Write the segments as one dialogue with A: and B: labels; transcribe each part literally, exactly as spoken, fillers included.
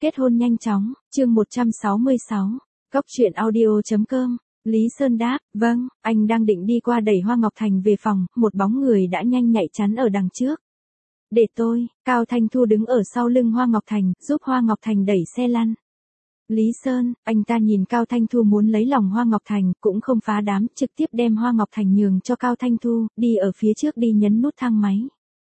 A: Kết hôn nhanh chóng, chương một trăm sáu mươi sáu, Cóc truyện audio chấm com. Lý Sơn đáp, vâng, anh đang định đi qua đẩy Hoa Ngọc Thành về phòng, một bóng người đã nhanh nhạy chắn ở đằng trước. Để tôi, Cao Thanh Thu đứng ở sau lưng Hoa Ngọc Thành, giúp Hoa Ngọc Thành đẩy xe lăn. Lý Sơn, anh ta nhìn Cao Thanh Thu muốn lấy lòng Hoa Ngọc Thành, cũng không phá đám, trực tiếp đem Hoa Ngọc Thành nhường cho Cao Thanh Thu, đi ở phía trước đi nhấn nút thang máy.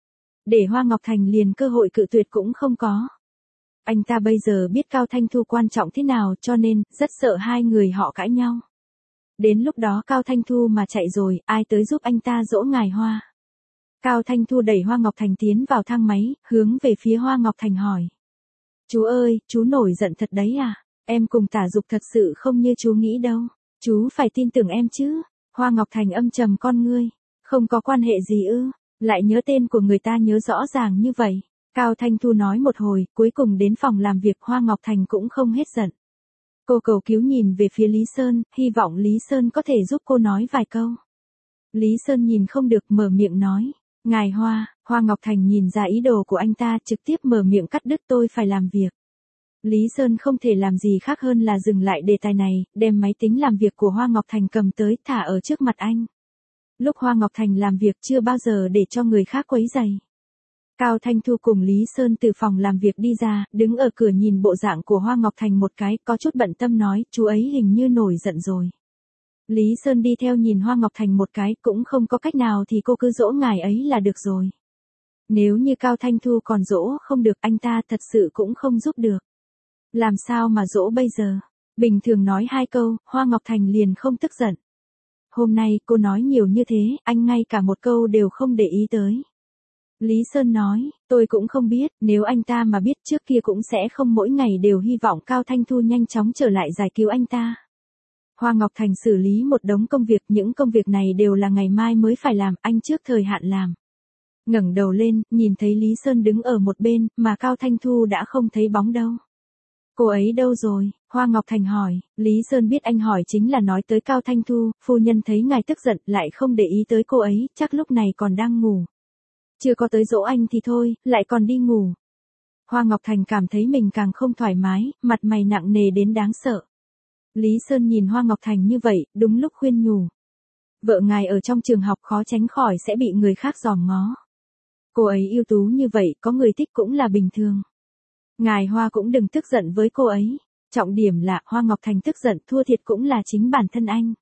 A: Để Hoa Ngọc Thành liền cơ hội cự tuyệt cũng không có. Anh ta bây giờ biết Cao Thanh Thu quan trọng thế nào cho nên, rất sợ hai người họ cãi nhau. Đến lúc đó Cao Thanh Thu mà chạy rồi, ai tới giúp anh ta dỗ ngài Hoa. Cao Thanh Thu đẩy Hoa Ngọc Thành tiến vào thang máy, hướng về phía Hoa Ngọc Thành hỏi. Chú ơi, chú nổi giận thật đấy à? Em cùng Tả Dục thật sự không như chú nghĩ đâu. Chú phải tin tưởng em chứ. Hoa Ngọc Thành âm trầm con ngươi. Không có quan hệ gì ư? Lại nhớ tên của người ta nhớ rõ ràng như vậy. Cao Thanh Thu nói một hồi, cuối cùng đến phòng làm việc Hoa Ngọc Thành cũng không hết giận. Cô cầu cứu nhìn về phía Lý Sơn, hy vọng Lý Sơn có thể giúp cô nói vài câu. Lý Sơn nhìn không được mở miệng nói. Ngài Hoa, Hoa Ngọc Thành nhìn ra ý đồ của anh ta trực tiếp mở miệng cắt đứt tôi phải làm việc. Lý Sơn không thể làm gì khác hơn là dừng lại đề tài này, đem máy tính làm việc của Hoa Ngọc Thành cầm tới thả ở trước mặt anh. Lúc Hoa Ngọc Thành làm việc chưa bao giờ để cho người khác quấy rầy. Cao Thanh Thu cùng Lý Sơn từ phòng làm việc đi ra, đứng ở cửa nhìn bộ dạng của Hoa Ngọc Thành một cái, có chút bận tâm nói, chú ấy hình như nổi giận rồi. Lý Sơn đi theo nhìn Hoa Ngọc Thành một cái, cũng không có cách nào thì cô cứ dỗ ngài ấy là được rồi. Nếu như Cao Thanh Thu còn dỗ không được anh ta thật sự cũng không giúp được. Làm sao mà dỗ bây giờ? Bình thường nói hai câu, Hoa Ngọc Thành liền không tức giận. Hôm nay cô nói nhiều như thế, anh ngay cả một câu đều không để ý tới. Lý Sơn nói, tôi cũng không biết, nếu anh ta mà biết trước kia cũng sẽ không mỗi ngày đều hy vọng Cao Thanh Thu nhanh chóng trở lại giải cứu anh ta. Hoa Ngọc Thành xử lý một đống công việc, những công việc này đều là ngày mai mới phải làm, anh trước thời hạn làm. Ngẩng đầu lên, nhìn thấy Lý Sơn đứng ở một bên, mà Cao Thanh Thu đã không thấy bóng đâu. Cô ấy đâu rồi? Hoa Ngọc Thành hỏi, Lý Sơn biết anh hỏi chính là nói tới Cao Thanh Thu, phu nhân thấy ngài tức giận lại không để ý tới cô ấy, chắc lúc này còn đang ngủ. Chưa có tới dỗ anh thì thôi, lại còn đi ngủ. Hoa Ngọc Thành cảm thấy mình càng không thoải mái, mặt mày nặng nề đến đáng sợ. Lý Sơn nhìn Hoa Ngọc Thành như vậy, đúng lúc khuyên nhủ. Vợ ngài ở trong trường học khó tránh khỏi sẽ bị người khác dòm ngó. Cô ấy ưu tú như vậy, có người thích cũng là bình thường. Ngài Hoa cũng đừng tức giận với cô ấy. Trọng điểm là Hoa Ngọc Thành tức giận thua thiệt cũng là chính bản thân anh.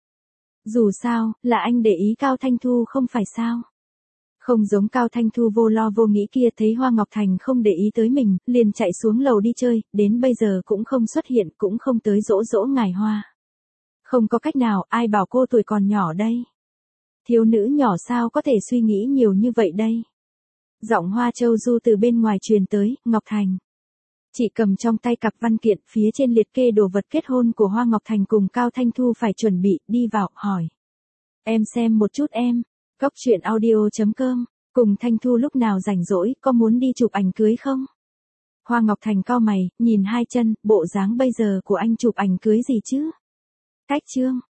A: Dù sao, là anh để ý Cao Thanh Thu không phải sao. Không giống Cao Thanh Thu vô lo vô nghĩ kia, thấy Hoa Ngọc Thành không để ý tới mình, liền chạy xuống lầu đi chơi, đến bây giờ cũng không xuất hiện, cũng không tới dỗ dỗ ngài Hoa. Không có cách nào, ai bảo cô tuổi còn nhỏ đây. Thiếu nữ nhỏ sao có thể suy nghĩ nhiều như vậy đây. Giọng Hoa Châu Du từ bên ngoài truyền tới, Ngọc Thành. Chị cầm trong tay cặp văn kiện, phía trên liệt kê đồ vật kết hôn của Hoa Ngọc Thành cùng Cao Thanh Thu phải chuẩn bị, đi vào, hỏi. Em xem một chút em. Cóc truyện audio chấm com, cùng Thanh Thu lúc nào rảnh rỗi, có muốn đi chụp ảnh cưới không? Hoa Ngọc Thành cau mày, nhìn hai chân, bộ dáng bây giờ của anh chụp ảnh cưới gì chứ? Cách chương.